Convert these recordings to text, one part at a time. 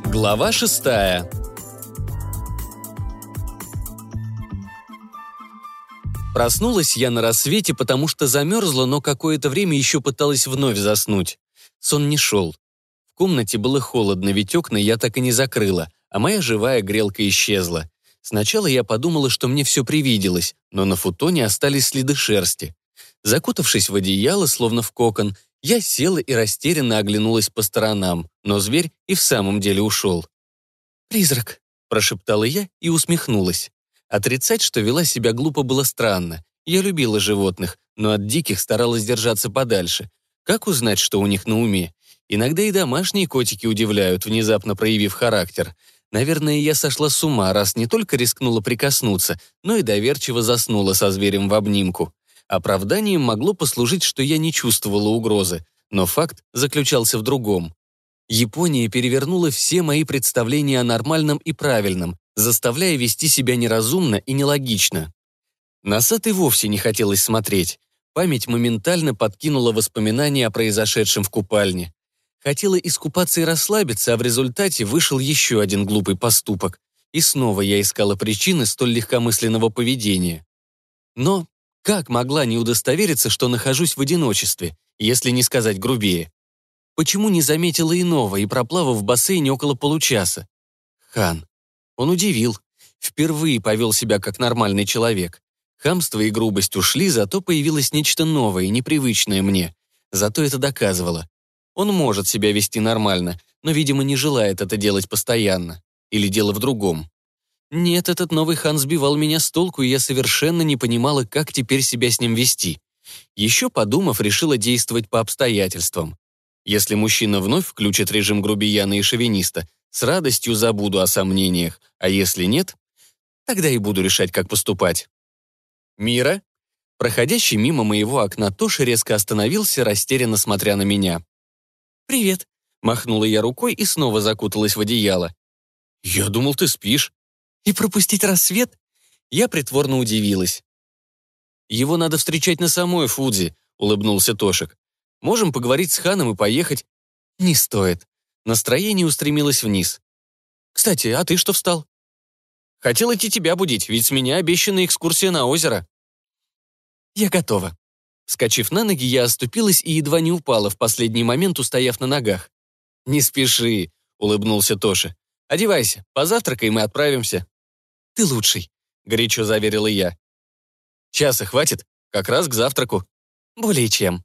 Глава 6. Проснулась я на рассвете, потому что замерзла, но какое-то время еще пыталась вновь заснуть. Сон не шел. В комнате было холодно, ведь окна я так и не закрыла, а моя живая грелка исчезла. Сначала я подумала, что мне все привиделось, но на футоне остались следы шерсти. Закутавшись в одеяло, словно в кокон, я села и растерянно оглянулась по сторонам, но зверь и в самом деле ушел. «Призрак», — прошептала я и усмехнулась. Отрицать, что вела себя глупо, было странно. Я любила животных, но от диких старалась держаться подальше. Как узнать, что у них на уме? Иногда и домашние котики удивляют, внезапно проявив характер. Наверное, я сошла с ума, раз не только рискнула прикоснуться, но и доверчиво заснула со зверем в обнимку. Оправданием могло послужить, что я не чувствовала угрозы, но факт заключался в другом. Япония перевернула все мои представления о нормальном и правильном, заставляя вести себя неразумно и нелогично. На сад и вовсе не хотелось смотреть. Память моментально подкинула воспоминания о произошедшем в купальне. Хотела искупаться и расслабиться, а в результате вышел еще один глупый поступок. И снова я искала причины столь легкомысленного поведения. Но как могла не удостовериться, что нахожусь в одиночестве, если не сказать грубее? Почему не заметила иного и проплавав в бассейне около получаса? Хан. Он удивил. Впервые повел себя как нормальный человек. Хамство и грубость ушли, зато появилось нечто новое и непривычное мне. Зато это доказывало. Он может себя вести нормально, но, видимо, не желает это делать постоянно. Или дело в другом. Нет, этот новый хан сбивал меня с толку, и я совершенно не понимала, как теперь себя с ним вести. Еще подумав, решила действовать по обстоятельствам. Если мужчина вновь включит режим грубияна и шовиниста, с радостью забуду о сомнениях, а если нет, тогда и буду решать, как поступать. «Мира?» Проходящий мимо моего окна Тоша резко остановился, растерянно смотря на меня. «Привет», — махнула я рукой и снова закуталась в одеяло. «Я думал, ты спишь». «И пропустить рассвет?» Я притворно удивилась. «Его надо встречать на самой Фудзи», — улыбнулся Тошик. «Можем поговорить с ханом и поехать?» «Не стоит». Настроение устремилось вниз. «Кстати, а ты что встал?» «Хотел идти тебя будить, ведь с меня обещана экскурсия на озеро». «Я готова». Вскочив на ноги, я оступилась и едва не упала, в последний момент устояв на ногах. «Не спеши», — улыбнулся Тоша. «Одевайся, позавтракаем и отправимся». «Ты лучший», — горячо заверила я. «Часа хватит, как раз к завтраку». «Более чем».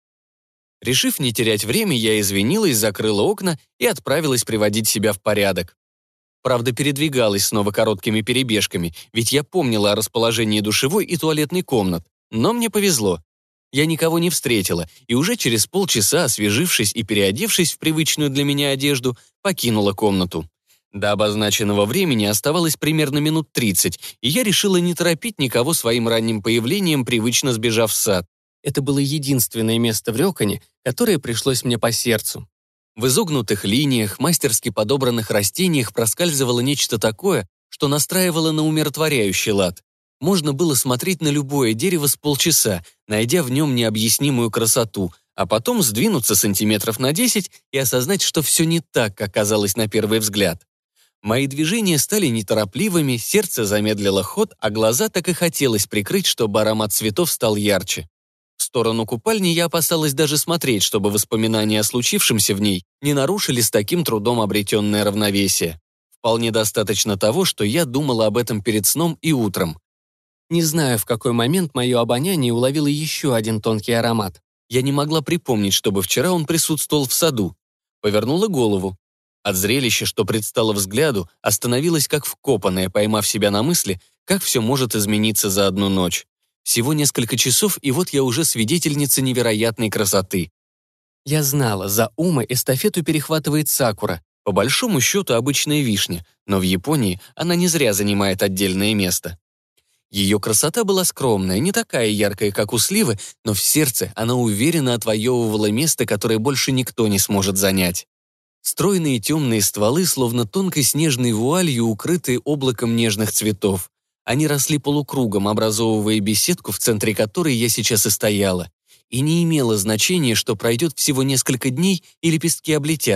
Решив не терять время, я извинилась, закрыла окна и отправилась приводить себя в порядок. Правда, передвигалась снова короткими перебежками, ведь я помнила о расположении душевой и туалетной комнат. Но мне повезло. Я никого не встретила, и уже через полчаса, освежившись и переодевшись в привычную для меня одежду, покинула комнату. До обозначенного времени оставалось примерно минут 30, и я решила не торопить никого своим ранним появлением, привычно сбежав в сад. Это было единственное место в Рёкане, которое пришлось мне по сердцу. В изогнутых линиях, мастерски подобранных растениях проскальзывало нечто такое, что настраивало на умиротворяющий лад. Можно было смотреть на любое дерево с полчаса, найдя в нем необъяснимую красоту, а потом сдвинуться сантиметров на 10 и осознать, что все не так, как казалось на первый взгляд. Мои движения стали неторопливыми, сердце замедлило ход, а глаза так и хотелось прикрыть, чтобы аромат цветов стал ярче. В сторону купальни я опасалась даже смотреть, чтобы воспоминания о случившемся в ней не нарушили с таким трудом обретенное равновесие. Вполне достаточно того, что я думала об этом перед сном и утром. Не знаю, в какой момент мое обоняние уловило еще один тонкий аромат. Я не могла припомнить, чтобы вчера он присутствовал в саду. Повернула голову. От зрелища, что предстало взгляду, остановилась как вкопанная, поймав себя на мысли, как все может измениться за одну ночь. Всего несколько часов, и вот я уже свидетельница невероятной красоты. Я знала, за Ума эстафету перехватывает Сакура, по большому счету обычная вишня, но в Японии она не зря занимает отдельное место. Ее красота была скромная, не такая яркая, как у сливы, но в сердце она уверенно отвоевывала место, которое больше никто не сможет занять. Стройные темные стволы, словно тонкой снежной вуалью, укрытые облаком нежных цветов. Они росли полукругом, образовывая беседку, в центре которой я сейчас и стояла. И не имело значения, что пройдет всего несколько дней и лепестки облетят.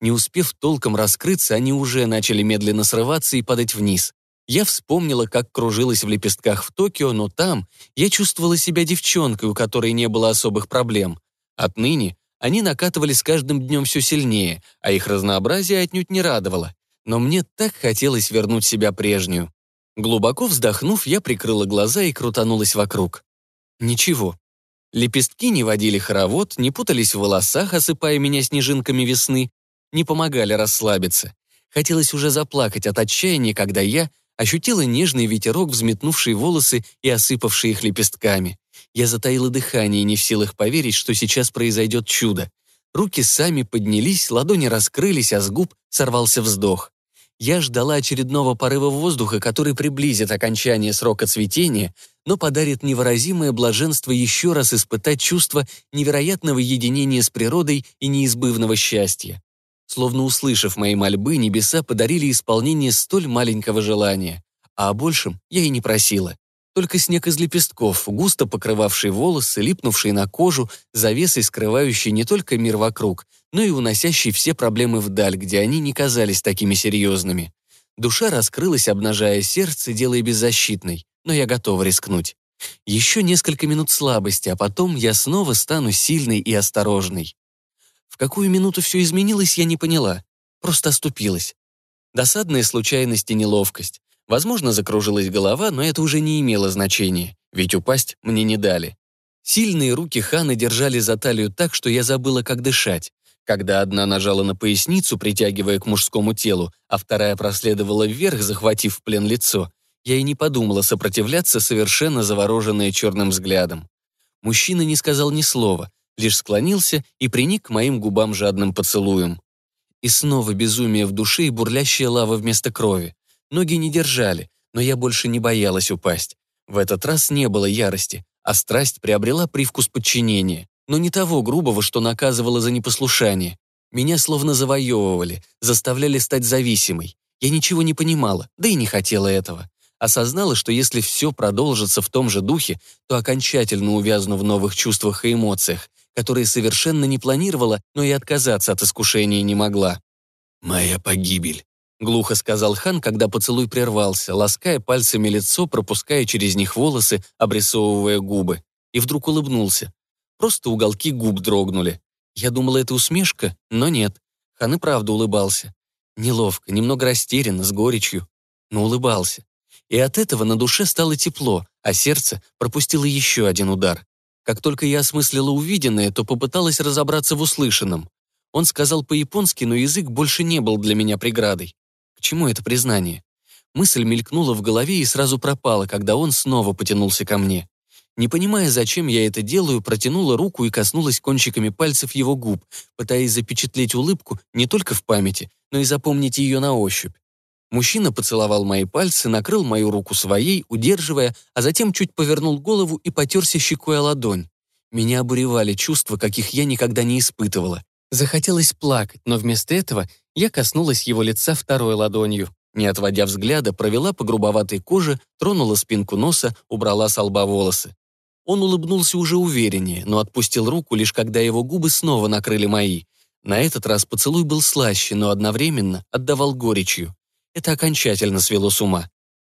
Не успев толком раскрыться, они уже начали медленно срываться и падать вниз. Я вспомнила, как кружилась в лепестках в Токио, но там я чувствовала себя девчонкой, у которой не было особых проблем. Отныне они накатывали с каждым днем все сильнее, а их разнообразие отнюдь не радовало. Но мне так хотелось вернуть себя прежнюю. Глубоко вздохнув, я прикрыла глаза и крутанулась вокруг. Ничего. Лепестки не водили хоровод, не путались в волосах, осыпая меня снежинками весны, не помогали расслабиться. Хотелось уже заплакать от отчаяния, когда я ощутила нежный ветерок, взметнувший волосы и осыпавший их лепестками. Я затаила дыхание, не в силах поверить, что сейчас произойдет чудо. Руки сами поднялись, ладони раскрылись, а с губ сорвался вздох. Я ждала очередного порыва воздуха, который приблизит окончание срока цветения, но подарит невыразимое блаженство еще раз испытать чувство невероятного единения с природой и неизбывного счастья. Словно услышав мои мольбы, небеса подарили исполнение столь маленького желания. А о большем я и не просила. Только снег из лепестков, густо покрывавший волосы, липнувший на кожу, завесой скрывающий не только мир вокруг, но и уносящий все проблемы вдаль, где они не казались такими серьезными. Душа раскрылась, обнажая сердце, делая беззащитной, но я готова рискнуть. Еще несколько минут слабости, а потом я снова стану сильной и осторожной. В какую минуту все изменилось, я не поняла. Просто оступилась. Досадная случайность и неловкость. Возможно, закружилась голова, но это уже не имело значения, ведь упасть мне не дали. Сильные руки Ханы держали за талию так, что я забыла, как дышать. Когда одна нажала на поясницу, притягивая к мужскому телу, а вторая проследовала вверх, захватив в плен лицо, я и не подумала сопротивляться, совершенно завороженная черным взглядом. Мужчина не сказал ни слова, лишь склонился и приник к моим губам жадным поцелуем. И снова безумие в душе и бурлящая лава вместо крови. Ноги не держали, но я больше не боялась упасть. В этот раз не было ярости, а страсть приобрела привкус подчинения, но не того грубого, что наказывало за непослушание. Меня словно завоевывали, заставляли стать зависимой. Я ничего не понимала, да и не хотела этого. Осознала, что если все продолжится в том же духе, то окончательно увязну в новых чувствах и эмоциях, которые совершенно не планировала, но и отказаться от искушения не могла. «Моя погибель», — глухо сказал Хан, когда поцелуй прервался, лаская пальцами лицо, пропуская через них волосы, обрисовывая губы. И вдруг улыбнулся. Просто уголки губ дрогнули. Я думала, это усмешка, но нет. Хан и правда улыбался. Неловко, немного растерянно, с горечью, но улыбался. И от этого на душе стало тепло, а сердце пропустило еще один удар. Как только я осмыслила увиденное, то попыталась разобраться в услышанном. Он сказал по-японски, но язык больше не был для меня преградой. К чему это признание? Мысль мелькнула в голове и сразу пропала, когда он снова потянулся ко мне. Не понимая, зачем я это делаю, протянула руку и коснулась кончиками пальцев его губ, пытаясь запечатлеть улыбку не только в памяти, но и запомнить ее на ощупь. Мужчина поцеловал мои пальцы, накрыл мою руку своей, удерживая, а затем чуть повернул голову и потерся щекой о ладонь. Меня обуревали чувства, каких я никогда не испытывала. Захотелось плакать, но вместо этого я коснулась его лица второй ладонью. Не отводя взгляда, провела по грубоватой коже, тронула спинку носа, убрала со лба волосы. Он улыбнулся уже увереннее, но отпустил руку, лишь когда его губы снова накрыли мои. На этот раз поцелуй был слаще, но одновременно отдавал горечью. Это окончательно свело с ума.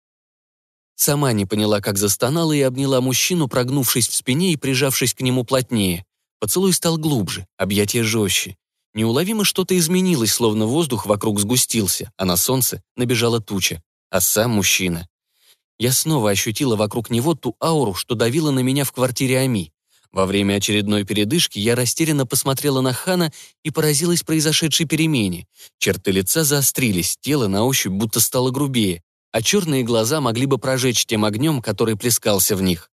Сама не поняла, как застонала и обняла мужчину, прогнувшись в спине и прижавшись к нему плотнее. Поцелуй стал глубже, объятия жестче. Неуловимо что-то изменилось, словно воздух вокруг сгустился, а на солнце набежала туча. А сам мужчина. Я снова ощутила вокруг него ту ауру, что давила на меня в квартире Ами. Во время очередной передышки я растерянно посмотрела на Хана и поразилась произошедшей перемене. Черты лица заострились, тело на ощупь будто стало грубее, а черные глаза могли бы прожечь тем огнем, который плескался в них.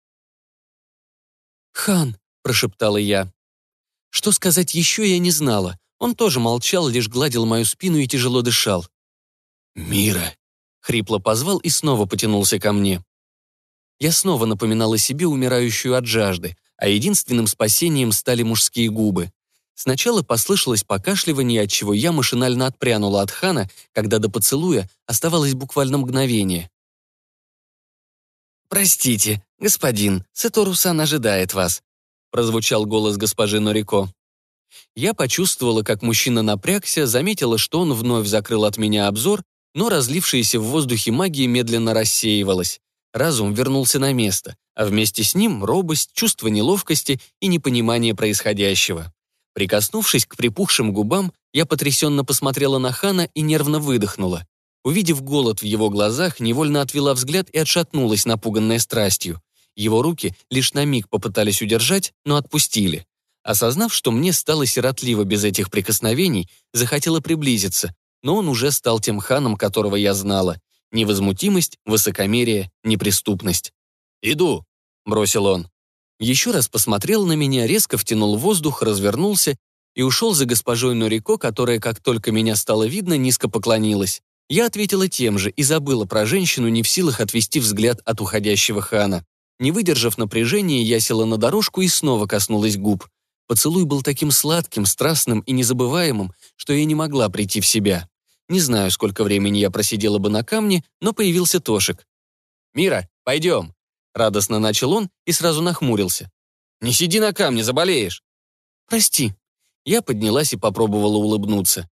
«Хан», — прошептала я. Что сказать еще, я не знала. Он тоже молчал, лишь гладил мою спину и тяжело дышал. «Мира», — хрипло позвал и снова потянулся ко мне. Я снова напоминала себе умирающую от жажды, а единственным спасением стали мужские губы. Сначала послышалось покашливание, отчего я машинально отпрянула от Хана, когда до поцелуя оставалось буквально мгновение. «Простите, господин, Сатору-сан ожидает вас», прозвучал голос госпожи Норико. Я почувствовала, как мужчина напрягся, заметила, что он вновь закрыл от меня обзор, но разлившаяся в воздухе магия медленно рассеивалась. Разум вернулся на место, а вместе с ним робость, чувство неловкости и непонимание происходящего. Прикоснувшись к припухшим губам, я потрясенно посмотрела на Хана и нервно выдохнула. Увидев голод в его глазах, невольно отвела взгляд и отшатнулась, напуганная страстью. Его руки лишь на миг попытались удержать, но отпустили. Осознав, что мне стало сиротливо без этих прикосновений, захотела приблизиться, но он уже стал тем Ханом, которого я знала. Невозмутимость, высокомерие, неприступность. «Иду», — бросил он. Еще раз посмотрел на меня, резко втянул воздух, развернулся и ушел за госпожой Норико, которая, как только меня стало видно, низко поклонилась. Я ответила тем же и забыла про женщину, не в силах отвести взгляд от уходящего Хана. Не выдержав напряжения, я села на дорожку и снова коснулась губ. Поцелуй был таким сладким, страстным и незабываемым, что я не могла прийти в себя. Не знаю, сколько времени я просидела бы на камне, но появился Тошик. «Мира, пойдем!» Радостно начал он и сразу нахмурился. «Не сиди на камне, заболеешь!» «Прости». Я поднялась и попробовала улыбнуться.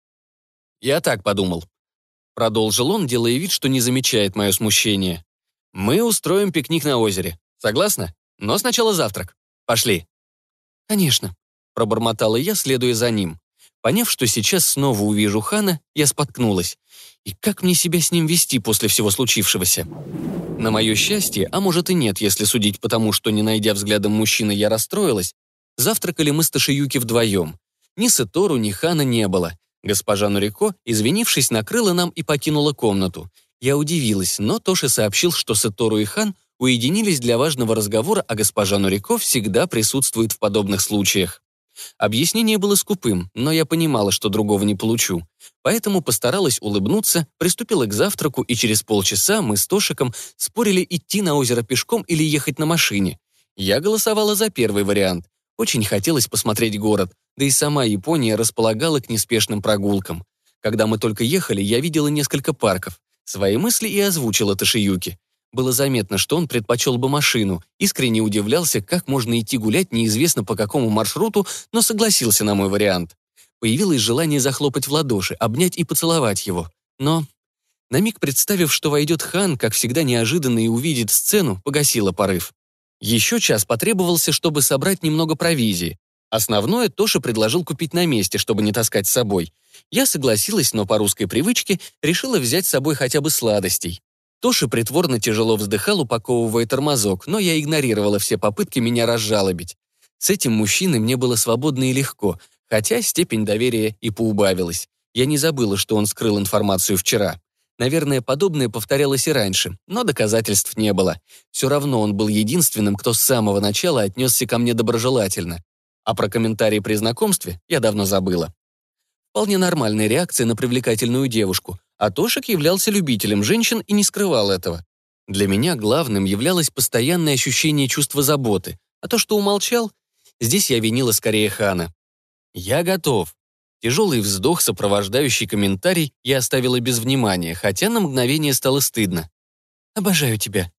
«Я так подумал». Продолжил он, делая вид, что не замечает мое смущение. «Мы устроим пикник на озере. Согласна? Но сначала завтрак. Пошли». «Конечно», — пробормотала я, следуя за ним. Поняв, что сейчас снова увижу Хана, я споткнулась. И как мне себя с ним вести после всего случившегося? На мое счастье, а может и нет, если судить по тому, что, не найдя взглядом мужчины, я расстроилась, завтракали мы с Тошиюки вдвоем. Ни Сетору, ни Хана не было. Госпожа Норико, извинившись, накрыла нам и покинула комнату. Я удивилась, но Тоши сообщил, что Сетору и Хан уединились для важного разговора, а госпожа Норико всегда присутствует в подобных случаях. Объяснение было скупым, но я понимала, что другого не получу. Поэтому постаралась улыбнуться, приступила к завтраку, и через полчаса мы с Тошиком спорили, идти на озеро пешком или ехать на машине. Я голосовала за первый вариант. Очень хотелось посмотреть город, да и сама Япония располагала к неспешным прогулкам. Когда мы только ехали, я видела несколько парков. Свои мысли и озвучила Тошиюки. Было заметно, что он предпочел бы машину, искренне удивлялся, как можно идти гулять неизвестно по какому маршруту, но согласился на мой вариант. Появилось желание захлопать в ладоши, обнять и поцеловать его. Но, на миг представив, что войдет Хан, как всегда неожиданно и увидит сцену, погасила порыв. Еще час потребовался, чтобы собрать немного провизии. Основное Тоша предложил купить на месте, чтобы не таскать с собой. Я согласилась, но по русской привычке решила взять с собой хотя бы сладостей. Тоша притворно тяжело вздыхал, упаковывая тормозок, но я игнорировала все попытки меня разжалобить. С этим мужчиной мне было свободно и легко, хотя степень доверия и поубавилась. Я не забыла, что он скрыл информацию вчера. Наверное, подобное повторялось и раньше, но доказательств не было. Все равно он был единственным, кто с самого начала отнесся ко мне доброжелательно. А про комментарии при знакомстве я давно забыла. Вполне нормальная реакция на привлекательную девушку. А Тошик являлся любителем женщин и не скрывал этого. Для меня главным являлось постоянное ощущение чувства заботы, а то, что умолчал, здесь я винила скорее Хана. «Я готов». Тяжелый вздох, сопровождающий комментарий, я оставила без внимания, хотя на мгновение стало стыдно. «Обожаю тебя».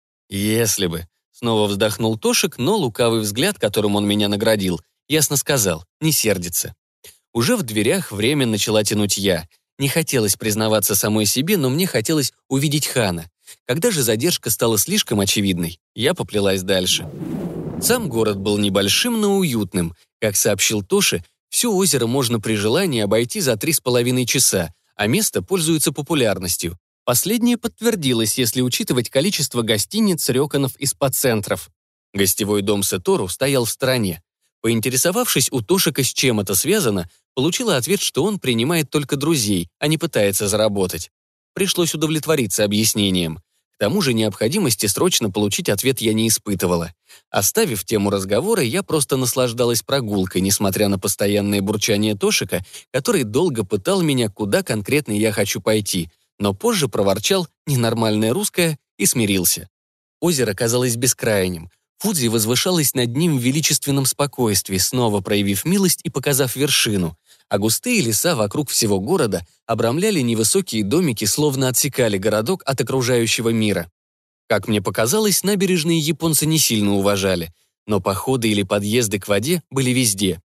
«Если бы». Снова вздохнул Тошик, но лукавый взгляд, которым он меня наградил, ясно сказал, не сердится. Уже в дверях время начала тянуть я. Не хотелось признаваться самой себе, но мне хотелось увидеть Хана. Когда же задержка стала слишком очевидной, я поплелась дальше. Сам город был небольшим, но уютным. Как сообщил Тоши, все озеро можно при желании обойти за 3,5 часа, а место пользуется популярностью. Последнее подтвердилось, если учитывать количество гостиниц, рёконов и спа-центров. Гостевой дом Сетору стоял в стороне. Поинтересовавшись у Тошика, с чем это связано, получила ответ, что он принимает только друзей, а не пытается заработать. Пришлось удовлетвориться объяснением. К тому же необходимости срочно получить ответ я не испытывала. Оставив тему разговора, я просто наслаждалась прогулкой, несмотря на постоянное бурчание Тошика, который долго пытал меня, куда конкретно я хочу пойти, но позже проворчал ненормальное русское и смирился. Озеро казалось бескрайним. Фудзи возвышалась над ним в величественном спокойствии, снова проявив милость и показав вершину, а густые леса вокруг всего города обрамляли невысокие домики, словно отсекали городок от окружающего мира. Как мне показалось, набережные японцы не сильно уважали, но походы или подъезды к воде были везде.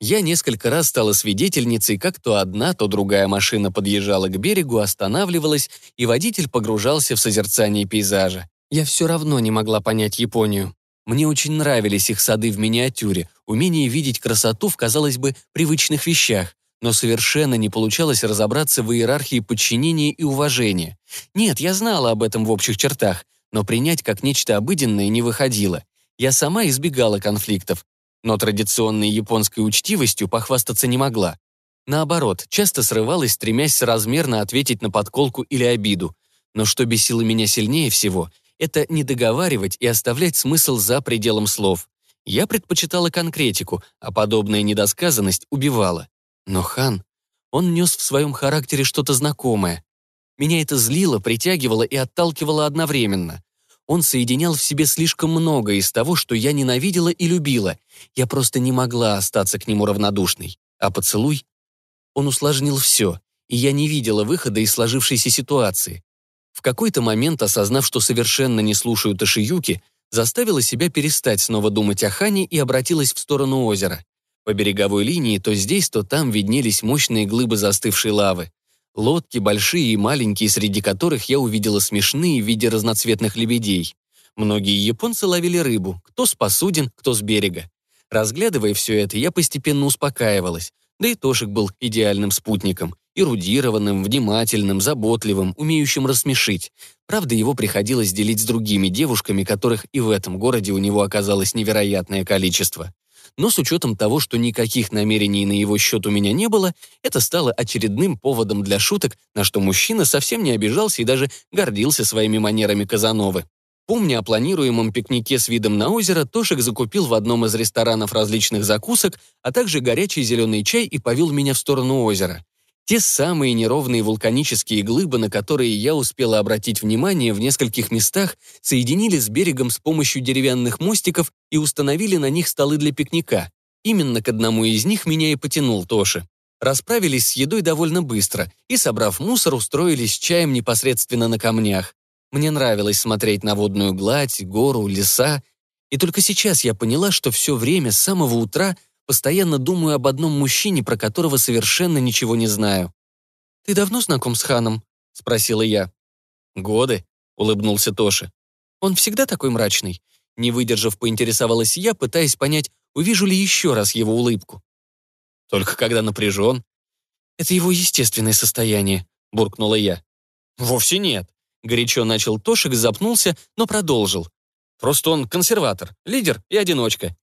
Я несколько раз стала свидетельницей, как то одна, то другая машина подъезжала к берегу, останавливалась, и водитель погружался в созерцание пейзажа. Я все равно не могла понять Японию. Мне очень нравились их сады в миниатюре, умение видеть красоту в, казалось бы, привычных вещах, но совершенно не получалось разобраться в иерархии подчинения и уважения. Нет, я знала об этом в общих чертах, но принять как нечто обыденное не выходило. Я сама избегала конфликтов, но традиционной японской учтивостью похвастаться не могла. Наоборот, часто срывалась, стремясь соразмерно ответить на подколку или обиду. Но что бесило меня сильнее всего, это не договаривать и оставлять смысл за пределом слов. Я предпочитала конкретику, а подобная недосказанность убивала. Но Хан, он нес в своем характере что-то знакомое. Меня это злило, притягивало и отталкивало одновременно. Он соединял в себе слишком много из того, что я ненавидела и любила. Я просто не могла остаться к нему равнодушной. А поцелуй? Он усложнил все, и я не видела выхода из сложившейся ситуации. В какой-то момент, осознав, что совершенно не слушаю Тошиюки, заставила себя перестать снова думать о Хане и обратилась в сторону озера. По береговой линии то здесь, то там виднелись мощные глыбы застывшей лавы. Лодки, большие и маленькие, среди которых я увидела смешные в виде разноцветных лебедей. Многие японцы ловили рыбу, кто с посудин, кто с берега. Разглядывая все это, я постепенно успокаивалась. Да и Тошик был идеальным спутником. Эрудированным, внимательным, заботливым, умеющим рассмешить. Правда, его приходилось делить с другими девушками, которых и в этом городе у него оказалось невероятное количество. Но с учетом того, что никаких намерений на его счет у меня не было, это стало очередным поводом для шуток, на что мужчина совсем не обижался и даже гордился своими манерами Казановы. Помня о планируемом пикнике с видом на озеро, Тошик закупил в одном из ресторанов различных закусок, а также горячий зеленый чай и повел меня в сторону озера. Те самые неровные вулканические глыбы, на которые я успела обратить внимание в нескольких местах, соединили с берегом с помощью деревянных мостиков и установили на них столы для пикника. Именно к одному из них меня и потянул Тоши. Расправились с едой довольно быстро и, собрав мусор, устроились с чаем непосредственно на камнях. Мне нравилось смотреть на водную гладь, гору, леса, и только сейчас я поняла, что все время с самого утра постоянно думаю об одном мужчине, про которого совершенно ничего не знаю. «Ты давно знаком с Ханом?» — спросила я. «Годы», — улыбнулся Тоши. «Он всегда такой мрачный?» Не выдержав, поинтересовалась я, пытаясь понять, увижу ли еще раз его улыбку. «Только когда напряжен». «Это его естественное состояние», — буркнула я. «Вовсе нет», — горячо начал Тошик, запнулся, но продолжил. «Просто он консерватор, лидер и одиночка».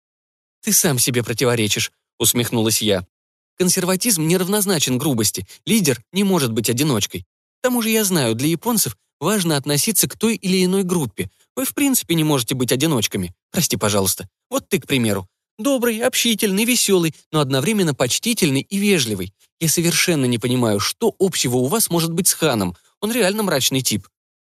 «Ты сам себе противоречишь», — усмехнулась я. «Консерватизм неравнозначен грубости. Лидер не может быть одиночкой. К тому же я знаю, для японцев важно относиться к той или иной группе. Вы в принципе не можете быть одиночками. Прости, пожалуйста. Вот ты, к примеру. Добрый, общительный, веселый, но одновременно почтительный и вежливый. Я совершенно не понимаю, что общего у вас может быть с Ханом. Он реально мрачный тип».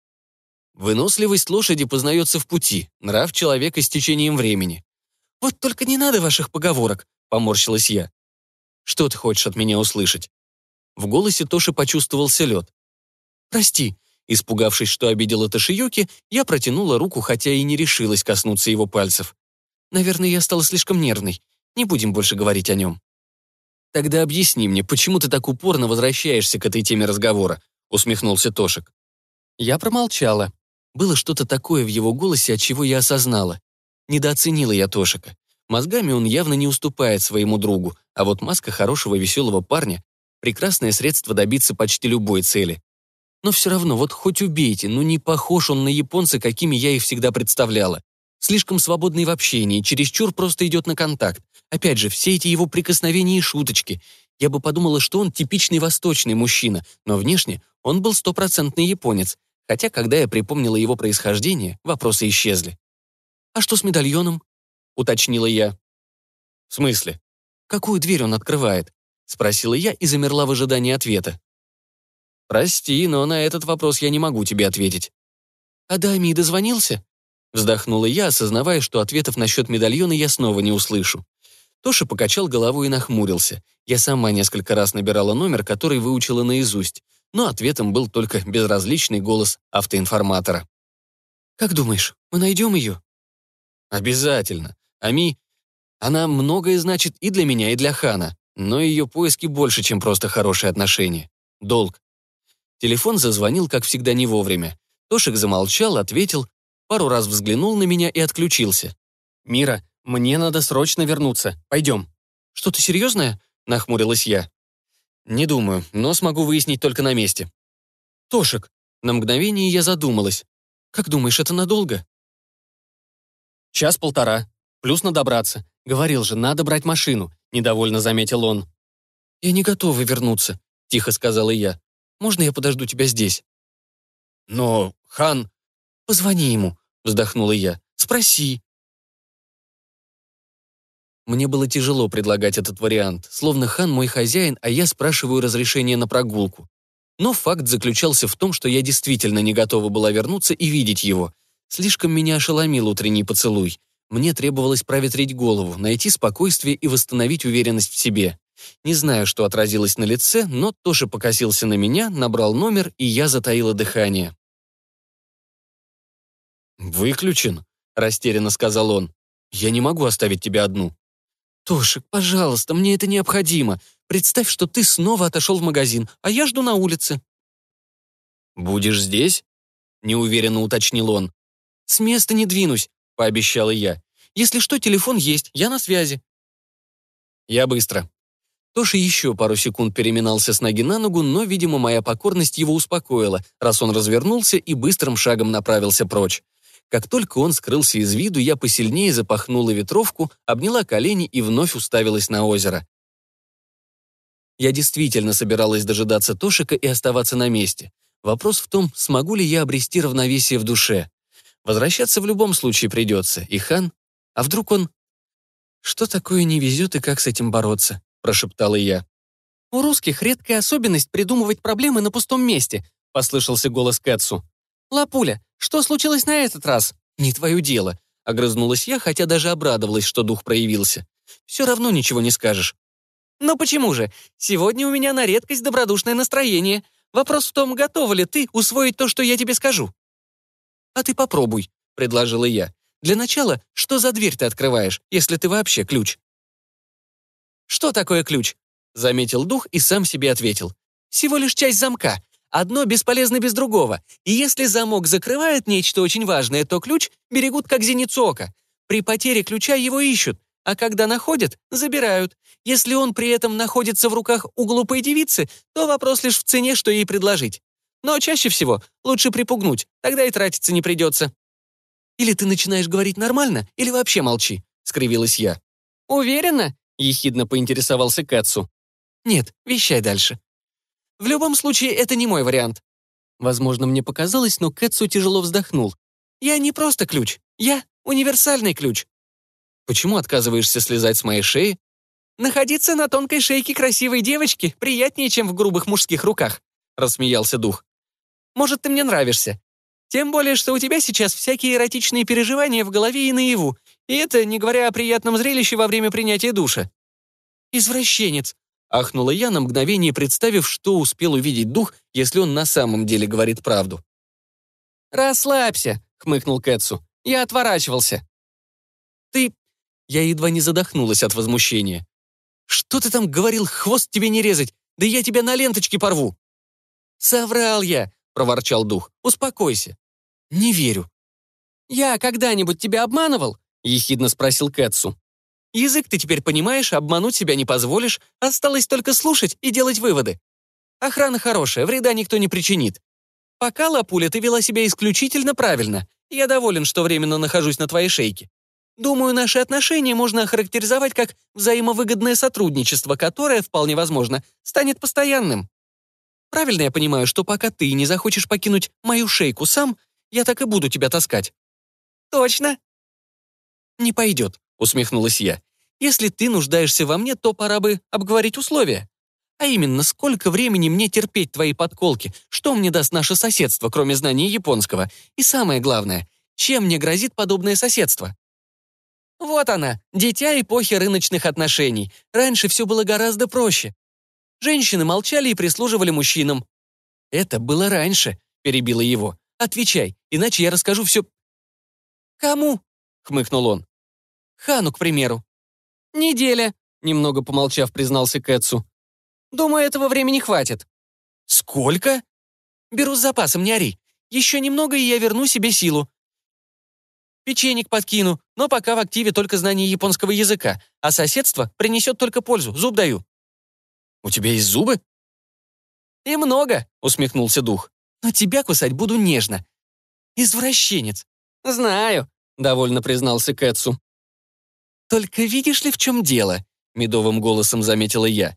«Выносливость лошади познается в пути, нрав человека с течением времени». «Вот только не надо ваших поговорок», — поморщилась я. «Что ты хочешь от меня услышать?» В голосе Тоши почувствовался лед. «Прости», — испугавшись, что обидела Тошиюки, я протянула руку, хотя и не решилась коснуться его пальцев. «Наверное, я стала слишком нервной. Не будем больше говорить о нем». «Тогда объясни мне, почему ты так упорно возвращаешься к этой теме разговора?» — усмехнулся Тошик. Я промолчала. Было что-то такое в его голосе, от чего я осознала. Недооценила я Тошика. Мозгами он явно не уступает своему другу, а вот маска хорошего веселого парня — прекрасное средство добиться почти любой цели. Но все равно, вот хоть убейте, но не похож он на японца, какими я их всегда представляла. Слишком свободный в общении, чересчур просто идет на контакт. Опять же, все эти его прикосновения и шуточки. Я бы подумала, что он типичный восточный мужчина, но внешне он был стопроцентный японец. Хотя, когда я припомнила его происхождение, вопросы исчезли. «А что с медальоном?» — уточнила я. «В смысле? Какую дверь он открывает?» — спросила я и замерла в ожидании ответа. «Прости, но на этот вопрос я не могу тебе ответить». «А до Амиды дозвонился?» — вздохнула я, осознавая, что ответов насчет медальона я снова не услышу. Тоша покачал головой и нахмурился. Я сама несколько раз набирала номер, который выучила наизусть, но ответом был только безразличный голос автоинформатора. «Как думаешь, мы найдем ее?» «Обязательно. Ами...» Она многое значит и для меня, и для Хана, но ее поиски больше, чем просто хорошие отношения. Долг. Телефон зазвонил, как всегда, не вовремя. Тошик замолчал, ответил, пару раз взглянул на меня и отключился. «Мира, мне надо срочно вернуться. Пойдем». «Что-то серьезное?» — нахмурилась я. «Не думаю, но смогу выяснить только на месте». «Тошик». На мгновение я задумалась. «Как думаешь, это надолго?» «Час-полтора. Плюс надо добраться. Говорил же, надо брать машину», — недовольно заметил он. «Я не готова вернуться», — тихо сказала я. «Можно я подожду тебя здесь?» «Но, Хан...» «Позвони ему», — вздохнула я. «Спроси». Мне было тяжело предлагать этот вариант, словно Хан мой хозяин, а я спрашиваю разрешение на прогулку. Но факт заключался в том, что я действительно не готова была вернуться и видеть его. Слишком меня ошеломил утренний поцелуй. Мне требовалось проветрить голову, найти спокойствие и восстановить уверенность в себе. Не знаю, что отразилось на лице, но Тоша покосился на меня, набрал номер, и я затаила дыхание. «Выключен», — растерянно сказал он. «Я не могу оставить тебя одну». «Тошик, пожалуйста, мне это необходимо. Представь, что ты снова отошел в магазин, а я жду на улице». «Будешь здесь?» — неуверенно уточнил он. «С места не двинусь», — пообещала я. «Если что, телефон есть, я на связи». «Я быстро». Тоша еще пару секунд переминался с ноги на ногу, но, видимо, моя покорность его успокоила, раз он развернулся и быстрым шагом направился прочь. Как только он скрылся из виду, я посильнее запахнула ветровку, обняла колени и вновь уставилась на озеро. Я действительно собиралась дожидаться Тошика и оставаться на месте. Вопрос в том, смогу ли я обрести равновесие в душе. Возвращаться в любом случае придется. И Хан? А вдруг он... «Что такое не везет и как с этим бороться?» — прошептала я. «У русских редкая особенность придумывать проблемы на пустом месте», — послышался голос Кэтсу. «Лапуля, что случилось на этот раз?» «Не твое дело», — огрызнулась я, хотя даже обрадовалась, что дух проявился. «Все равно ничего не скажешь». «Но почему же? Сегодня у меня на редкость добродушное настроение. Вопрос в том, готова ли ты усвоить то, что я тебе скажу». «А ты попробуй», — предложила я. «Для начала, что за дверь ты открываешь, если ты вообще ключ?» «Что такое ключ?» — заметил дух и сам себе ответил. «Всего лишь часть замка. Одно бесполезно без другого. И если замок закрывает нечто очень важное, то ключ берегут как зеницу ока. При потере ключа его ищут, а когда находят, забирают. Если он при этом находится в руках у глупой девицы, то вопрос лишь в цене, что ей предложить. Но чаще всего лучше припугнуть, тогда и тратиться не придется». «Или ты начинаешь говорить нормально, или вообще молчи», — скривилась я. «Уверена?» — ехидно поинтересовался Кэтсу. «Нет, вещай дальше». «В любом случае, это не мой вариант». Возможно, мне показалось, но Кэтсу тяжело вздохнул. «Я не просто ключ, я универсальный ключ». «Почему отказываешься слезать с моей шеи?» «Находиться на тонкой шейке красивой девочки приятнее, чем в грубых мужских руках», — рассмеялся дух. «Может, ты мне нравишься. Тем более, что у тебя сейчас всякие эротичные переживания в голове и наяву, и это не говоря о приятном зрелище во время принятия душа». «Извращенец», — ахнула я на мгновение, представив, что успел увидеть дух, если он на самом деле говорит правду. «Расслабься», — хмыкнул Кэтсу. «Я отворачивался». «Ты...» Я едва не задохнулась от возмущения. «Что ты там говорил, хвост тебе не резать? Да я тебя на ленточке порву!» «Соврал я», — проворчал дух. «Успокойся». «Не верю». «Я когда-нибудь тебя обманывал?» — ехидно спросил Кэтсу. «Язык ты теперь понимаешь, обмануть себя не позволишь, осталось только слушать и делать выводы. Охрана хорошая, вреда никто не причинит. Пока, Лапуля, ты вела себя исключительно правильно. Я доволен, что временно нахожусь на твоей шейке. Думаю, наши отношения можно охарактеризовать как взаимовыгодное сотрудничество, которое, вполне возможно, станет постоянным. Правильно я понимаю, что пока ты не захочешь покинуть мою шейку сам, я так и буду тебя таскать?» «Точно». «Не пойдет», — усмехнулась я. «Если ты нуждаешься во мне, то пора бы обговорить условия. А именно, сколько времени мне терпеть твои подколки, что мне даст наше соседство, кроме знания японского, и самое главное, чем мне грозит подобное соседство?» Вот она, дитя эпохи рыночных отношений. Раньше все было гораздо проще. Женщины молчали и прислуживали мужчинам. «Это было раньше», — перебила его. «Отвечай, иначе я расскажу все...» «Кому?» — хмыкнул он. «Хану, к примеру». «Неделя», — немного помолчав, признался Кэтсу. «Думаю, этого времени хватит». «Сколько?» «Беру с запасом, не ори. Еще немного, и я верну себе силу. Печенек подкину, но пока в активе только знание японского языка, а соседство принесет только пользу, зуб даю». «У тебя есть зубы?» «И много», — усмехнулся дух. «Но тебя кусать буду нежно. Извращенец». «Знаю», — довольно признался Кэтсу. «Только видишь ли, в чем дело?» — медовым голосом заметила я.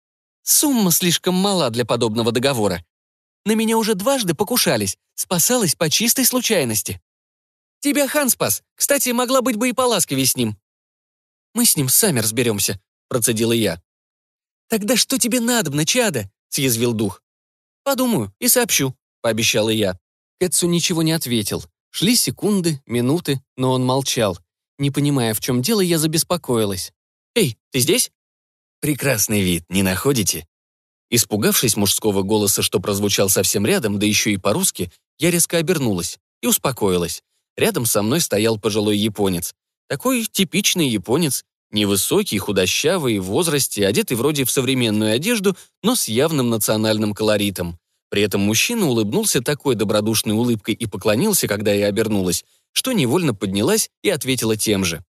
«Сумма слишком мала для подобного договора. На меня уже дважды покушались, спасалась по чистой случайности. Тебя хан спас, кстати, могла быть бы и поласковее с ним». «Мы с ним сами разберемся», — процедила я. «Тогда что тебе надобно, чадо?» — съязвил дух. «Подумаю и сообщу», — пообещала я. Кэтсу ничего не ответил. Шли секунды, минуты, но он молчал. Не понимая, в чем дело, я забеспокоилась. «Эй, ты здесь?» «Прекрасный вид, не находите?» Испугавшись мужского голоса, что прозвучал совсем рядом, да еще и по-русски, я резко обернулась и успокоилась. Рядом со мной стоял пожилой японец. Такой типичный японец, невысокий, худощавый, в возрасте, одетый вроде в современную одежду, но с явным национальным колоритом. При этом мужчина улыбнулся такой добродушной улыбкой и поклонился, когда я обернулась, что невольно поднялась и ответила тем же.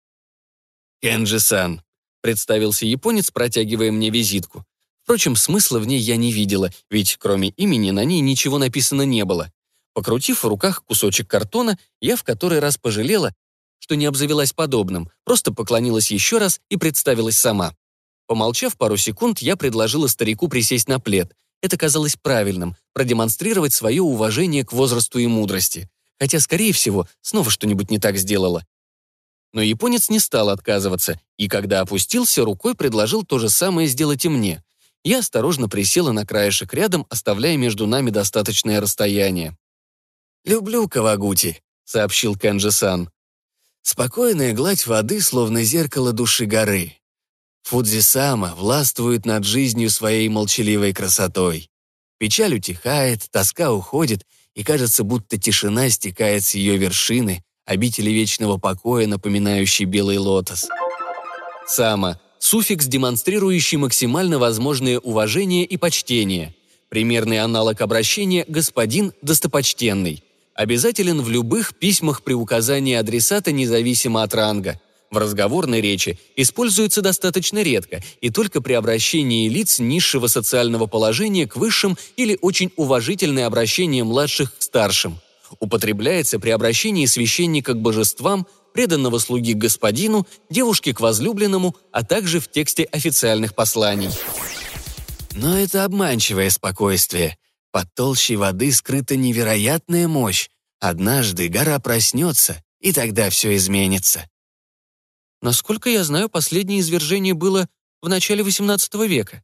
«Кенджи-сан», — представился японец, протягивая мне визитку. Впрочем, смысла в ней я не видела, ведь кроме имени на ней ничего написано не было. Покрутив в руках кусочек картона, я в который раз пожалела, что не обзавелась подобным, просто поклонилась еще раз и представилась сама. Помолчав пару секунд, я предложила старику присесть на плед. Это казалось правильным, продемонстрировать свое уважение к возрасту и мудрости. Хотя, скорее всего, снова что-нибудь не так сделала. Но японец не стал отказываться, и когда опустился, рукой предложил то же самое сделать и мне. Я осторожно присела на краешек рядом, оставляя между нами достаточное расстояние. «Люблю Кавагути», — сообщил Кенджи-сан. «Спокойная гладь воды, словно зеркало души горы. Фудзи-сама властвует над жизнью своей молчаливой красотой. Печаль утихает, тоска уходит, и кажется, будто тишина стекает с ее вершины, обители вечного покоя, напоминающей белый лотос. Сама – суффикс, демонстрирующий максимально возможное уважение и почтение. Примерный аналог обращения «господин достопочтенный». Обязателен в любых письмах при указании адресата независимо от ранга. В разговорной речи используется достаточно редко и только при обращении лиц низшего социального положения к высшим или очень уважительное обращение младших к старшим. Употребляется при обращении священника к божествам, преданного слуги к господину, девушки к возлюбленному, а также в тексте официальных посланий. Но это обманчивое спокойствие. Под толщей воды скрыта невероятная мощь. Однажды гора проснется, и тогда все изменится. Насколько я знаю, последнее извержение было в начале XVIII века.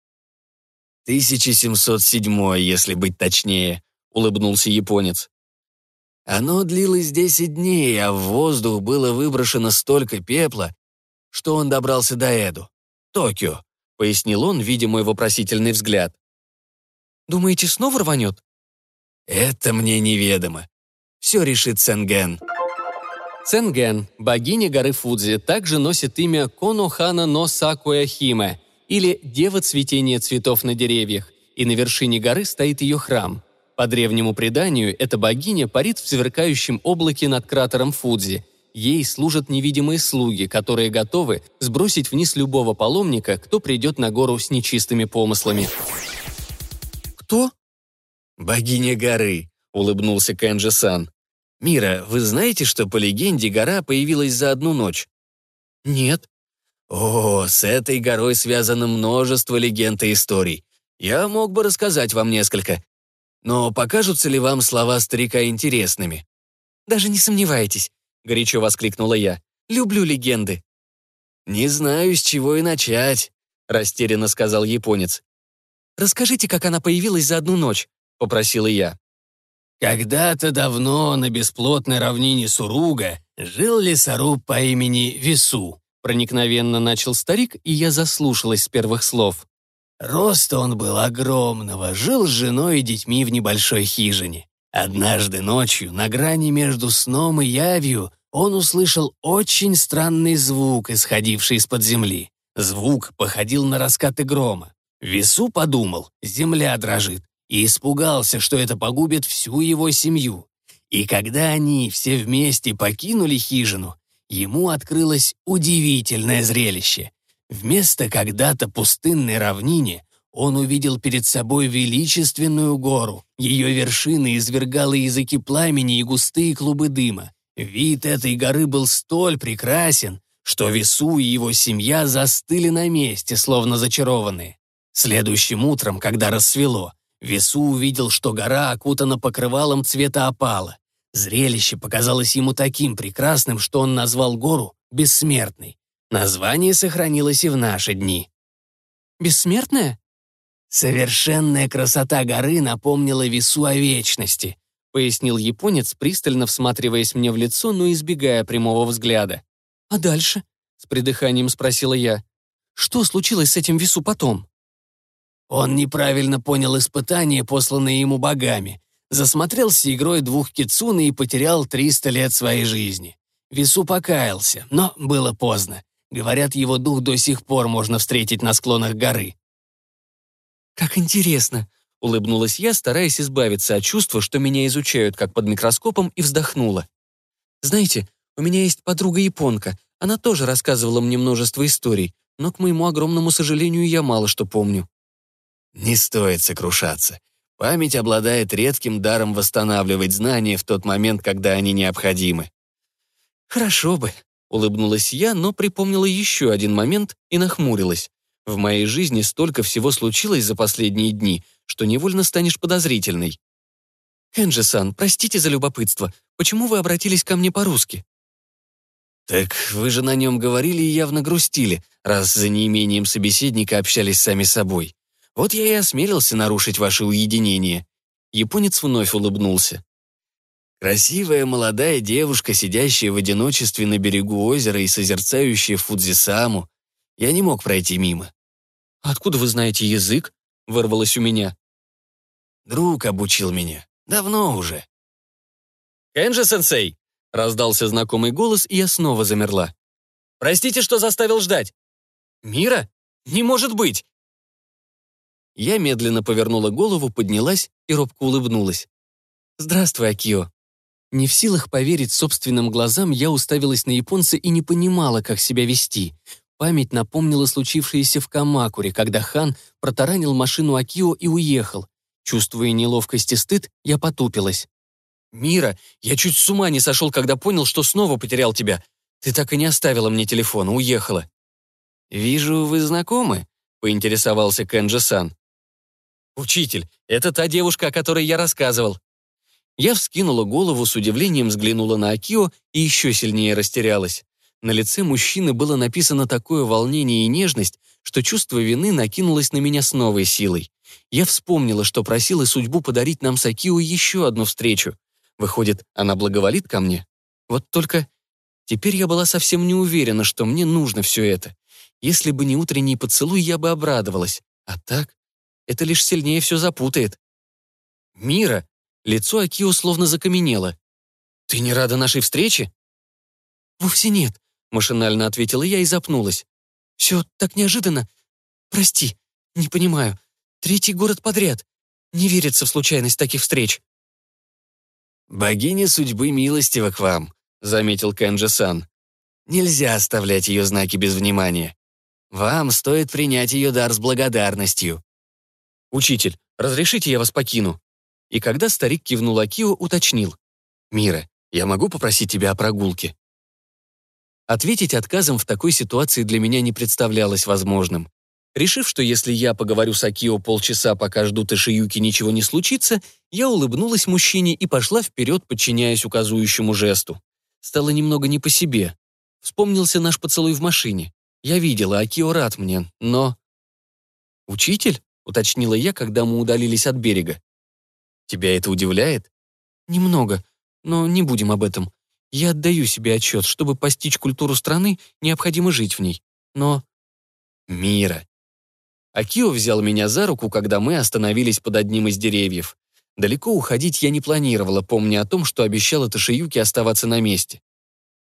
1707, если быть точнее, улыбнулся японец. Оно длилось 10 дней, а в воздух было выброшено столько пепла, что он добрался до Эду, Токио, пояснил он, видя мой вопросительный взгляд. Думаете, снова рванет? Это мне неведомо. Все решит Ценген. Ценген, богиня горы Фудзи, также носит имя Конохана но Сакуяхиме, или Дева цветения цветов на деревьях, и на вершине горы стоит ее храм. По древнему преданию, эта богиня парит в сверкающем облаке над кратером Фудзи. Ей служат невидимые слуги, которые готовы сбросить вниз любого паломника, кто придет на гору с нечистыми помыслами. «Кто?» «Богиня горы», — улыбнулся Кенджи-сан. «Мира, вы знаете, что по легенде гора появилась за одну ночь?» «Нет». «О, с этой горой связано множество легенд и историй. Я мог бы рассказать вам несколько. Но покажутся ли вам слова старика интересными?» «Даже не сомневайтесь», — горячо воскликнула я. «Люблю легенды». «Не знаю, с чего и начать», — растерянно сказал японец. «Расскажите, как она появилась за одну ночь», — попросила я. Когда-то давно на бесплотной равнине Суруга жил лесоруб по имени Вису. Проникновенно начал старик, и я заслушалась с первых слов. Роста он был огромного, жил с женой и детьми в небольшой хижине. Однажды ночью, на грани между сном и явью, он услышал очень странный звук, исходивший из-под земли. Звук походил на раскаты грома. Вису подумал, земля дрожит, и испугался, что это погубит всю его семью. И когда они все вместе покинули хижину, ему открылось удивительное зрелище. Вместо когда-то пустынной равнине он увидел перед собой величественную гору. Ее вершина извергала языки пламени и густые клубы дыма. Вид этой горы был столь прекрасен, что Вису и его семья застыли на месте, словно зачарованные. Следующим утром, когда рассвело, Вису увидел, что гора окутана покрывалом цвета опала. Зрелище показалось ему таким прекрасным, что он назвал гору «Бессмертной». Название сохранилось и в наши дни. «Бессмертная?» «Совершенная красота горы напомнила Вису о вечности», пояснил японец, пристально всматриваясь мне в лицо, но избегая прямого взгляда. «А дальше?» — с придыханием спросила я. «Что случилось с этим Вису потом?» Он неправильно понял испытание, посланное ему богами. Засмотрелся игрой двух кицуне и потерял 300 лет своей жизни. Вису покаялся, но было поздно. Говорят, его дух до сих пор можно встретить на склонах горы. «Как интересно!» — улыбнулась я, стараясь избавиться от чувства, что меня изучают как под микроскопом, и вздохнула. «Знаете, у меня есть подруга-японка. Она тоже рассказывала мне множество историй, но, к моему огромному сожалению, я мало что помню». Не стоит сокрушаться. Память обладает редким даром восстанавливать знания в тот момент, когда они необходимы. «Хорошо бы», — улыбнулась я, но припомнила еще один момент и нахмурилась. В моей жизни столько всего случилось за последние дни, что невольно станешь подозрительной. «Кенджи-сан, простите за любопытство, почему вы обратились ко мне по-русски?» «Так вы же на нем говорили и явно грустили, раз за неимением собеседника общались сами собой. Вот я и осмелился нарушить ваше уединение». Японец вновь улыбнулся. Красивая молодая девушка, сидящая в одиночестве на берегу озера и созерцающая Фудзисаму. Я не мог пройти мимо. «Откуда вы знаете язык?» — вырвалось у меня. Друг обучил меня. Давно уже. «Кенджи-сенсей!» — раздался знакомый голос, и я снова замерла. «Простите, что заставил ждать!» «Мира? Не может быть!» Я медленно повернула голову, поднялась и робко улыбнулась. «Здравствуй, Акио». Не в силах поверить собственным глазам, я уставилась на японца и не понимала, как себя вести. Память напомнила случившееся в Камакуре, когда хан протаранил машину Акио и уехал. Чувствуя неловкость и стыд, я потупилась. «Мира, я чуть с ума не сошел, когда понял, что снова потерял тебя. Ты так и не оставила мне телефон, уехала». «Вижу, вы знакомы?» — поинтересовался Кенджи-сан. «Учитель, это та девушка, о которой я рассказывал». Я вскинула голову, с удивлением взглянула на Акио и еще сильнее растерялась. На лице мужчины было написано такое волнение и нежность, что чувство вины накинулось на меня с новой силой. Я вспомнила, что просила судьбу подарить нам с Акио еще одну встречу. Выходит, она благоволит ко мне? Вот только теперь я была совсем не уверена, что мне нужно все это. Если бы не утренний поцелуй, я бы обрадовалась. А так, это лишь сильнее все запутает. «Мира!» Лицо Акио словно закаменело. «Ты не рада нашей встрече?» «Вовсе нет», — машинально ответила я и запнулась. «Все так неожиданно. Прости, не понимаю. 3-й город подряд. Не верится в случайность таких встреч». «Богиня судьбы милостива к вам», — заметил Кенджи-сан. «Нельзя оставлять ее знаки без внимания. Вам стоит принять ее дар с благодарностью». «Учитель, разрешите я вас покину?» И когда старик кивнул Акио, уточнил. «Мира, я могу попросить тебя о прогулке?» Ответить отказом в такой ситуации для меня не представлялось возможным. Решив, что если я поговорю с Акио полчаса, пока жду Тошиюки, ничего не случится, я улыбнулась мужчине и пошла вперед, подчиняясь указующему жесту. Стало немного не по себе. Вспомнился наш поцелуй в машине. Я видела, Акио рад мне, но... «Учитель?» — уточнила я, когда мы удалились от берега. «Тебя это удивляет?» «Немного, но не будем об этом. Я отдаю себе отчет, чтобы постичь культуру страны, необходимо жить в ней. Но...» «Мира!» Акио взял меня за руку, когда мы остановились под одним из деревьев. Далеко уходить я не планировала, помня о том, что обещала Тошиюке оставаться на месте.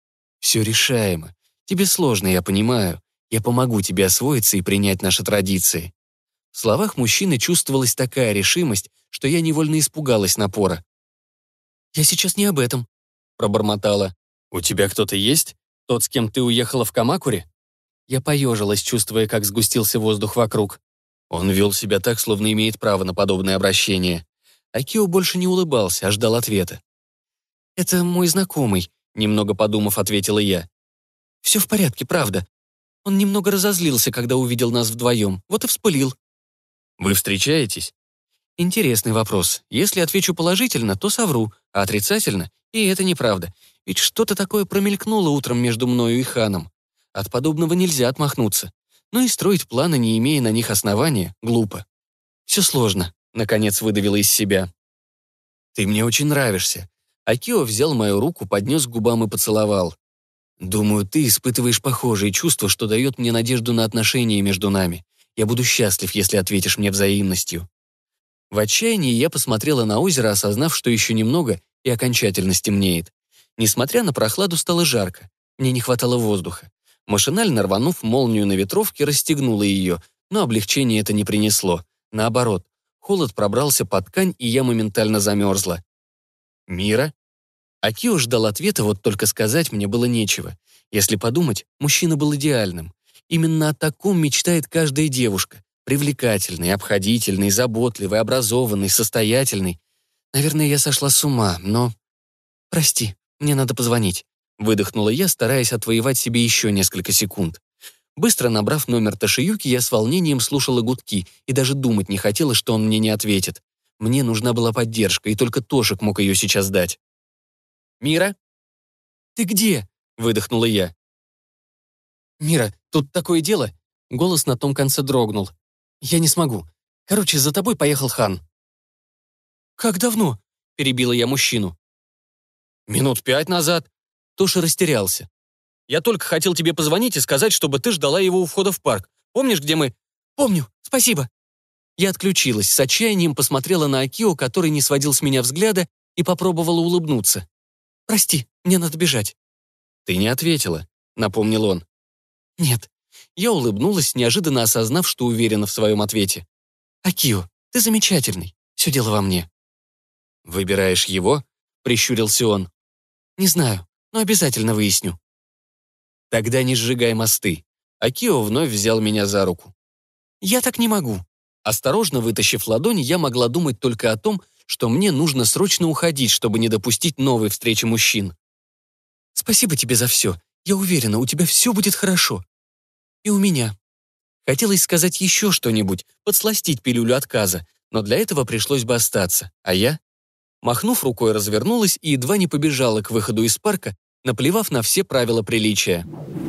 Все решаемо. Тебе сложно, я понимаю. Я помогу тебе освоиться и принять наши традиции». В словах мужчины чувствовалась такая решимость, что я невольно испугалась напора. «Я сейчас не об этом», — пробормотала. «У тебя кто-то есть? Тот, с кем ты уехала в Камакуре?» Я поежилась, чувствуя, как сгустился воздух вокруг. Он вел себя так, словно имеет право на подобное обращение. Акио больше не улыбался, а ждал ответа. «Это мой знакомый», — немного подумав, ответила я. «Все в порядке, правда. Он немного разозлился, когда увидел нас вдвоем, вот и вспылил». «Вы встречаетесь?» «Интересный вопрос. Если отвечу положительно, то совру, а отрицательно, и это неправда. Ведь что-то такое промелькнуло утром между мною и Ханом. От подобного нельзя отмахнуться. Но и строить планы, не имея на них основания, глупо. Все сложно», — наконец выдавила из себя. «Ты мне очень нравишься». Акио взял мою руку, поднес к губам и поцеловал. «Думаю, ты испытываешь похожие чувства, что дает мне надежду на отношения между нами. Я буду счастлив, если ответишь мне взаимностью». В отчаянии я посмотрела на озеро, осознав, что еще немного и окончательно стемнеет. Несмотря на прохладу, стало жарко. Мне не хватало воздуха. Машинально рванув молнию на ветровке, расстегнула ее, но облегчения это не принесло. Наоборот, холод пробрался под ткань, и я моментально замерзла. «Мира?» Акио ждал ответа, вот только сказать мне было нечего. Если подумать, мужчина был идеальным. Именно о таком мечтает каждая девушка. Привлекательный, обходительный, заботливый, образованный, состоятельный. Наверное, я сошла с ума, но... «Прости, мне надо позвонить», — выдохнула я, стараясь отвоевать себе еще несколько секунд. Быстро набрав номер Тошиюки, я с волнением слушала гудки и даже думать не хотела, что он мне не ответит. Мне нужна была поддержка, и только Тошик мог ее сейчас дать. «Мира?» «Ты где?» — выдохнула я. «Мира, тут такое дело». Голос на том конце дрогнул. «Я не смогу. Короче, за тобой поехал Хан». «Как давно?» — перебила я мужчину. «Минут 5 назад». Тоша растерялся. «Я только хотел тебе позвонить и сказать, чтобы ты ждала его у входа в парк. Помнишь, где мы...» «Помню, спасибо». Я отключилась, с отчаянием посмотрела на Акио, который не сводил с меня взгляда, и попробовала улыбнуться. «Прости, мне надо бежать». «Ты не ответила», — напомнил он. «Нет». Я улыбнулась, неожиданно осознав, что уверена в своем ответе. «Акио, ты замечательный. Все дело во мне». «Выбираешь его?» — прищурился он. «Не знаю, но обязательно выясню». «Тогда не сжигай мосты». Акио вновь взял меня за руку. «Я так не могу». Осторожно вытащив ладонь, я могла думать только о том, что мне нужно срочно уходить, чтобы не допустить новой встречи мужчин. «Спасибо тебе за все. Я уверена, у тебя все будет хорошо. И у меня». Хотелось сказать еще что-нибудь, подсластить пилюлю отказа, но для этого пришлось бы остаться. А я, махнув рукой, развернулась и едва не побежала к выходу из парка, наплевав на все правила приличия.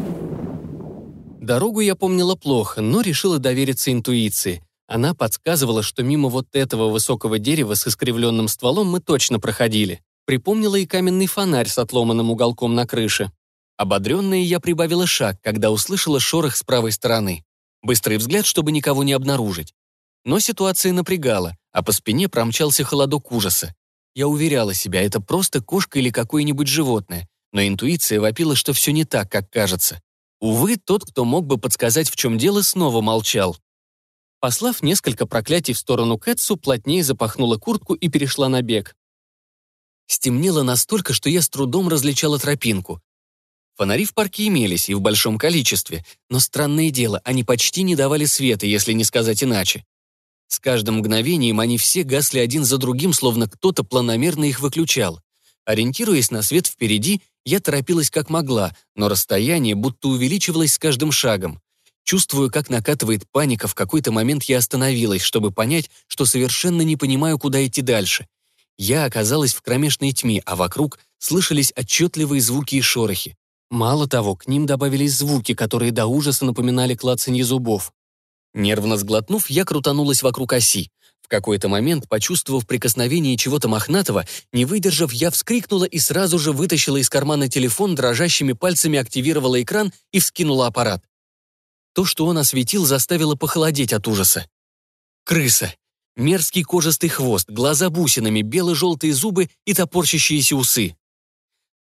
Дорогу я помнила плохо, но решила довериться интуиции. Она подсказывала, что мимо вот этого высокого дерева с искривленным стволом мы точно проходили. Припомнила и каменный фонарь с отломанным уголком на крыше. Ободренная, я прибавила шаг, когда услышала шорох с правой стороны. Быстрый взгляд, чтобы никого не обнаружить. Но ситуация напрягала, а по спине промчался холодок ужаса. Я уверяла себя, это просто кошка или какое-нибудь животное, но интуиция вопила, что все не так, как кажется. Увы, тот, кто мог бы подсказать, в чем дело, снова молчал. Послав несколько проклятий в сторону Кэтсу, плотнее запахнула куртку и перешла на бег. Стемнело настолько, что я с трудом различала тропинку. Фонари в парке имелись и в большом количестве, но странное дело, они почти не давали света, если не сказать иначе. С каждым мгновением они все гасли один за другим, словно кто-то планомерно их выключал. Ориентируясь на свет впереди, я торопилась как могла, но расстояние будто увеличивалось с каждым шагом. Чувствуя, как накатывает паника, в какой-то момент я остановилась, чтобы понять, что совершенно не понимаю, куда идти дальше. Я оказалась в кромешной тьме, а вокруг слышались отчетливые звуки и шорохи. Мало того, к ним добавились звуки, которые до ужаса напоминали клацанье зубов. Нервно сглотнув, я крутанулась вокруг оси. В какой-то момент, почувствовав прикосновение чего-то мохнатого, не выдержав, я вскрикнула и сразу же вытащила из кармана телефон, дрожащими пальцами активировала экран и вскинула аппарат. То, что он осветил, заставило похолодеть от ужаса. Крыса. Мерзкий кожистый хвост, глаза бусинами, бело-желтые зубы и топорщащиеся усы.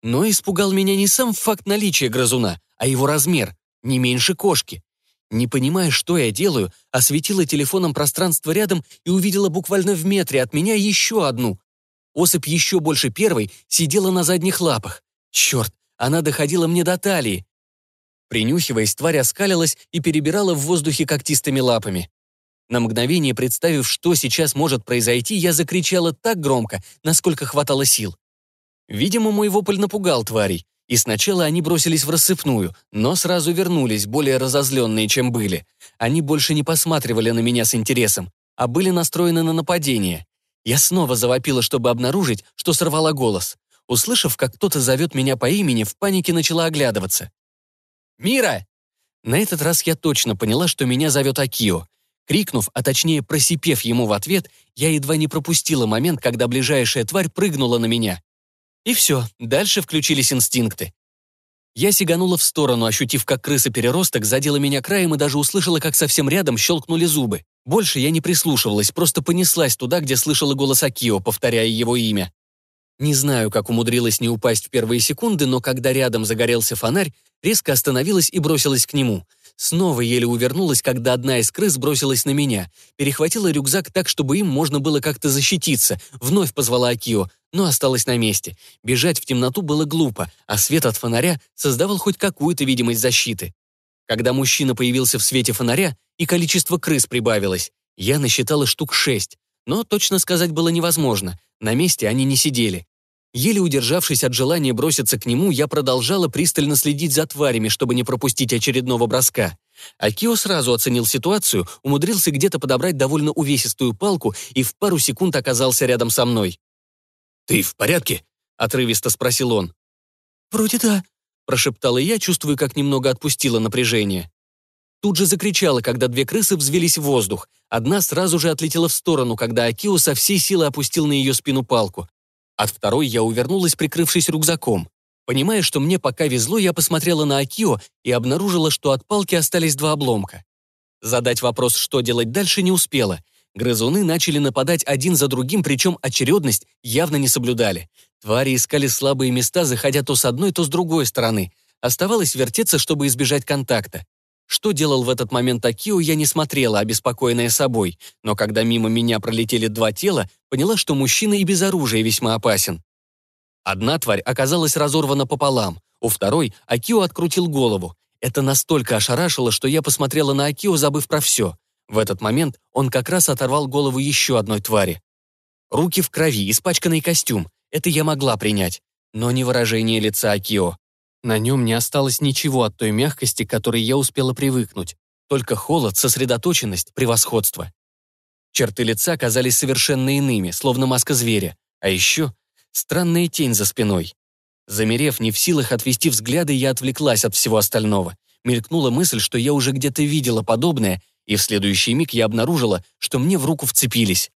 Но испугал меня не сам факт наличия грызуна, а его размер, не меньше кошки. Не понимая, что я делаю, осветила телефоном пространство рядом и увидела буквально в метре от меня еще одну. Особь еще больше первой сидела на задних лапах. Черт, она доходила мне до талии. Принюхиваясь, тварь оскалилась и перебирала в воздухе когтистыми лапами. На мгновение, представив, что сейчас может произойти, я закричала так громко, насколько хватало сил. Видимо, мой вопль напугал тварей, и сначала они бросились в рассыпную, но сразу вернулись, более разозленные, чем были. Они больше не посматривали на меня с интересом, а были настроены на нападение. Я снова завопила, чтобы обнаружить, что сорвала голос. Услышав, как кто-то зовет меня по имени, в панике начала оглядываться. «Мира!» На этот раз я точно поняла, что меня зовет Акио. Крикнув, а точнее просипев ему в ответ, я едва не пропустила момент, когда ближайшая тварь прыгнула на меня. И все, дальше включились инстинкты. Я сиганула в сторону, ощутив, как крыса-переросток задела меня краем и даже услышала, как совсем рядом щелкнули зубы. Больше я не прислушивалась, просто понеслась туда, где слышала голос Акио, повторяя его имя. Не знаю, как умудрилась не упасть в первые секунды, но когда рядом загорелся фонарь, резко остановилась и бросилась к нему. Снова еле увернулась, когда одна из крыс бросилась на меня. Перехватила рюкзак так, чтобы им можно было как-то защититься. Вновь позвала Акио, но осталась на месте. Бежать в темноту было глупо, а свет от фонаря создавал хоть какую-то видимость защиты. Когда мужчина появился в свете фонаря, и количество крыс прибавилось. Я насчитала штук 6, но точно сказать было невозможно. На месте они не сидели. Еле удержавшись от желания броситься к нему, я продолжала пристально следить за тварями, чтобы не пропустить очередного броска. Акио сразу оценил ситуацию, умудрился где-то подобрать довольно увесистую палку и в пару секунд оказался рядом со мной. «Ты в порядке?» — отрывисто спросил он. «Вроде да», — прошептала я, чувствуя, как немного отпустила напряжение. Тут же закричала, когда две крысы взвелись в воздух. Одна сразу же отлетела в сторону, когда Акио со всей силы опустил на ее спину палку. От второй я увернулась, прикрывшись рюкзаком. Понимая, что мне пока везло, я посмотрела на Акио и обнаружила, что от палки остались 2 обломка. Задать вопрос, что делать дальше, не успела. Грызуны начали нападать один за другим, причем очередность явно не соблюдали. Твари искали слабые места, заходя то с одной, то с другой стороны. Оставалось вертеться, чтобы избежать контакта. Что делал в этот момент Акио, я не смотрела, обеспокоенная собой, но когда мимо меня пролетели 2 тела, поняла, что мужчина и без оружия весьма опасен. Одна тварь оказалась разорвана пополам, у второй Акио открутил голову. Это настолько ошарашило, что я посмотрела на Акио, забыв про все. В этот момент он как раз оторвал голову еще одной твари. Руки в крови, испачканный костюм. Это я могла принять, но не выражение лица Акио. На нем не осталось ничего от той мягкости, к которой я успела привыкнуть. Только холод, сосредоточенность, превосходство. Черты лица казались совершенно иными, словно маска зверя. А еще странная тень за спиной. Замерев, не в силах отвести взгляды, я отвлеклась от всего остального. Мелькнула мысль, что я уже где-то видела подобное, и в следующий миг я обнаружила, что мне в руку вцепились.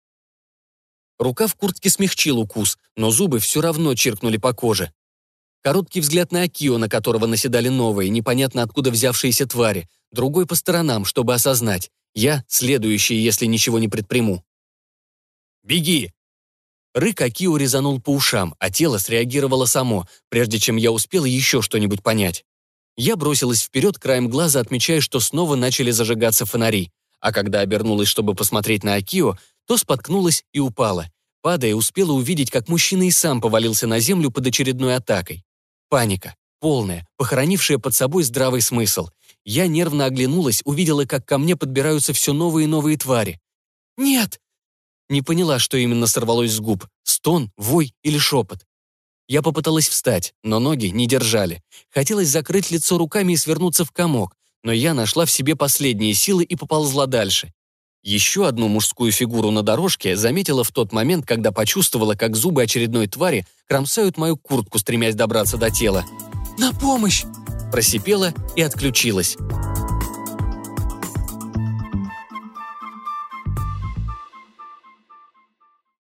Рука в куртке смягчил укус, но зубы все равно чиркнули по коже. Короткий взгляд на Акио, на которого наседали новые, непонятно откуда взявшиеся твари, другой по сторонам, чтобы осознать. Я следующий, если ничего не предприму. «Беги!» Рык Акио резанул по ушам, а тело среагировало само, прежде чем я успела еще что-нибудь понять. Я бросилась вперед, краем глаза отмечая, что снова начали зажигаться фонари, а когда обернулась, чтобы посмотреть на Акио, то споткнулась и упала. Падая, успела увидеть, как мужчина и сам повалился на землю под очередной атакой. Паника, полная, похоронившая под собой здравый смысл. Я нервно оглянулась, увидела, как ко мне подбираются все новые и новые твари. «Нет!» Не поняла, что именно сорвалось с губ — стон, вой или шепот. Я попыталась встать, но ноги не держали. Хотелось закрыть лицо руками и свернуться в комок, но я нашла в себе последние силы и поползла дальше. Еще одну мужскую фигуру на дорожке заметила в тот момент, когда почувствовала, как зубы очередной твари кромсают мою куртку, стремясь добраться до тела. «На помощь!» Просипела и отключилась.